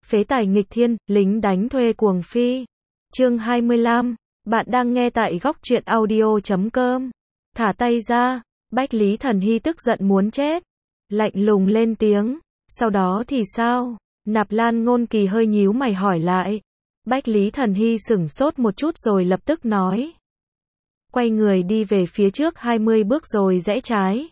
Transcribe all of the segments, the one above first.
Phế tài nghịch thiên, lính đánh thuê cuồng phi. Chương 25. Bạn đang nghe tại góc truyện audio.com. Thả tay ra. Bách Lý Thần Hy tức giận muốn chết. Lạnh lùng lên tiếng. Sau đó thì sao? Nạp Lan Ngôn Kỳ hơi nhíu mày hỏi lại. Bách Lý Thần Hy sửng sốt một chút rồi lập tức nói. Quay người đi về phía trước 20 bước rồi rẽ trái.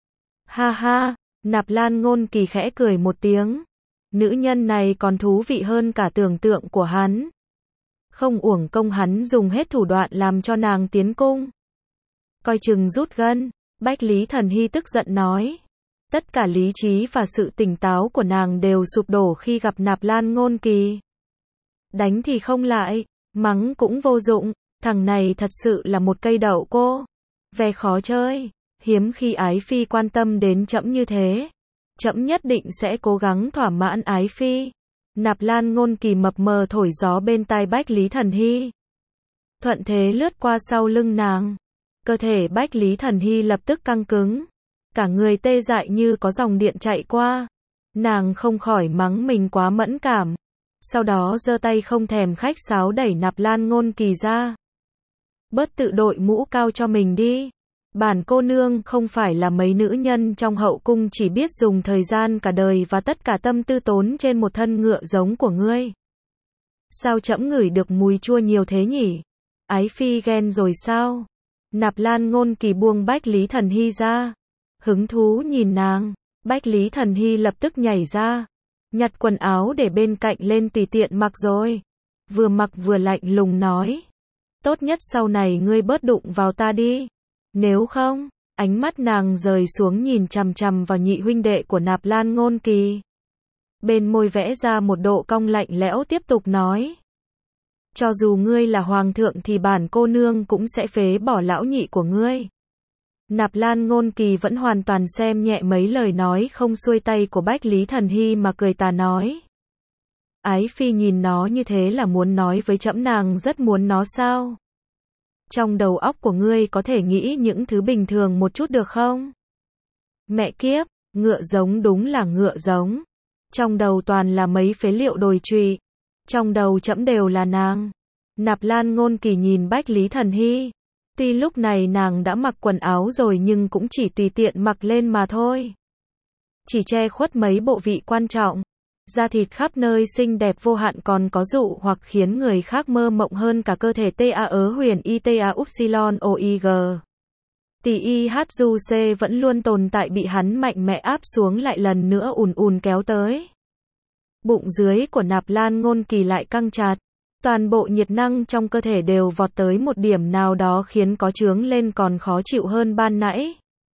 Ha ha, Nạp Lan Ngôn Kỳ khẽ cười một tiếng. Nữ nhân này còn thú vị hơn cả tưởng tượng của hắn. Không uổng công hắn dùng hết thủ đoạn làm cho nàng tiến cung. Coi chừng rút gân, Bách Lý Thần Hy tức giận nói. Tất cả lý trí và sự tỉnh táo của nàng đều sụp đổ khi gặp Nạp Lan Ngôn Kỳ. Đánh thì không lại, mắng cũng vô dụng, thằng này thật sự là một cây đậu cô. Ve khó chơi, hiếm khi ái phi quan tâm đến trẫm như thế. Trẫm nhất định sẽ cố gắng thỏa mãn ái phi. Nạp Lan Ngôn Kỳ mập mờ thổi gió bên tai Bách Lý Thần Hy. Thuận thế lướt qua sau lưng nàng. Cơ thể Bách Lý Thần Hy lập tức căng cứng. Cả người tê dại như có dòng điện chạy qua. Nàng không khỏi mắng mình quá mẫn cảm. Sau đó giơ tay không thèm khách sáo đẩy Nạp Lan Ngôn Kỳ ra. Bớt tự đội mũ cao cho mình đi. Bản cô nương không phải là mấy nữ nhân trong hậu cung chỉ biết dùng thời gian cả đời và tất cả tâm tư tốn trên một thân ngựa giống của ngươi. Sao trẫm ngửi được mùi chua nhiều thế nhỉ? Ái phi ghen rồi sao? Nạp Lan Ngôn Kỳ buông Bách Lý Thần Hy ra. Hứng thú nhìn nàng. Bách Lý Thần Hy lập tức nhảy ra. Nhặt quần áo để bên cạnh lên tùy tiện mặc rồi. Vừa mặc vừa lạnh lùng nói. Tốt nhất sau này ngươi bớt đụng vào ta đi. Nếu không, ánh mắt nàng rời xuống nhìn chằm chằm vào nhị huynh đệ của Nạp Lan Ngôn Kỳ. Bên môi vẽ ra một độ cong lạnh lẽo tiếp tục nói. Cho dù ngươi là hoàng thượng thì bản cô nương cũng sẽ phế bỏ lão nhị của ngươi. Nạp Lan Ngôn Kỳ vẫn hoàn toàn xem nhẹ mấy lời nói không xuôi tay của Bách Lý Thần Hy mà cười tà nói. Ái phi nhìn nó như thế là muốn nói với trẫm nàng rất muốn nó sao? Trong đầu óc của ngươi có thể nghĩ những thứ bình thường một chút được không? Mẹ kiếp, ngựa giống đúng là ngựa giống. Trong đầu toàn là mấy phế liệu đồi trụy. Trong đầu trẫm đều là nàng. Nạp Lan Ngôn Kỳ nhìn Bách Lý Thần Hy. Tuy lúc này nàng đã mặc quần áo rồi nhưng cũng chỉ tùy tiện mặc lên mà thôi. Chỉ che khuất mấy bộ vị quan trọng. Da thịt khắp nơi xinh đẹp vô hạn còn có dụ hoặc khiến người khác mơ mộng hơn cả cơ thể ta huyền ita upsilon oig. Tỷ IHUC vẫn luôn tồn tại bị hắn mạnh mẽ áp xuống lại lần nữa ùn ùn kéo tới. Bụng dưới của Nạp Lan Ngôn Kỳ lại căng chặt. Toàn bộ nhiệt năng trong cơ thể đều vọt tới một điểm nào đó khiến có chướng lên còn khó chịu hơn ban nãy.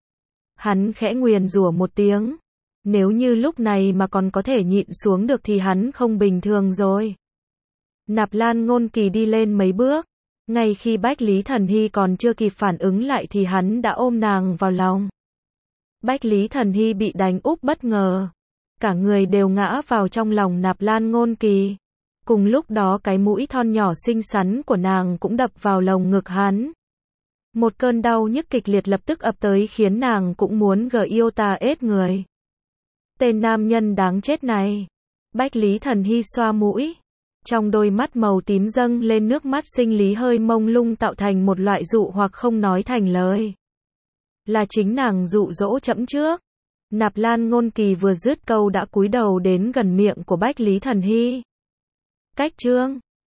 Hắn khẽ nguyền rủa một tiếng. Nếu như lúc này mà còn có thể nhịn xuống được thì hắn không bình thường rồi. Nạp Lan Ngôn Kỳ đi lên mấy bước. Ngay khi Bách Lý Thần Hy còn chưa kịp phản ứng lại thì hắn đã ôm nàng vào lòng. Bách Lý Thần Hy bị đánh úp bất ngờ. Cả người đều ngã vào trong lòng Nạp Lan Ngôn Kỳ. Cùng lúc đó cái mũi thon nhỏ xinh xắn của nàng cũng đập vào lồng ngực hắn. Một cơn đau nhức kịch liệt lập tức ập tới khiến nàng cũng muốn iota ết người. Tên nam nhân đáng chết này. Bách Lý Thần Hy xoa mũi. Trong đôi mắt màu tím dâng lên nước mắt sinh lý hơi mông lung tạo thành một loại dụ hoặc không nói thành lời. Là chính nàng dụ dỗ trẫm trước. Nạp Lan Ngôn Kỳ vừa dứt câu đã cúi đầu đến gần miệng của Bách Lý Thần Hy. Cách chương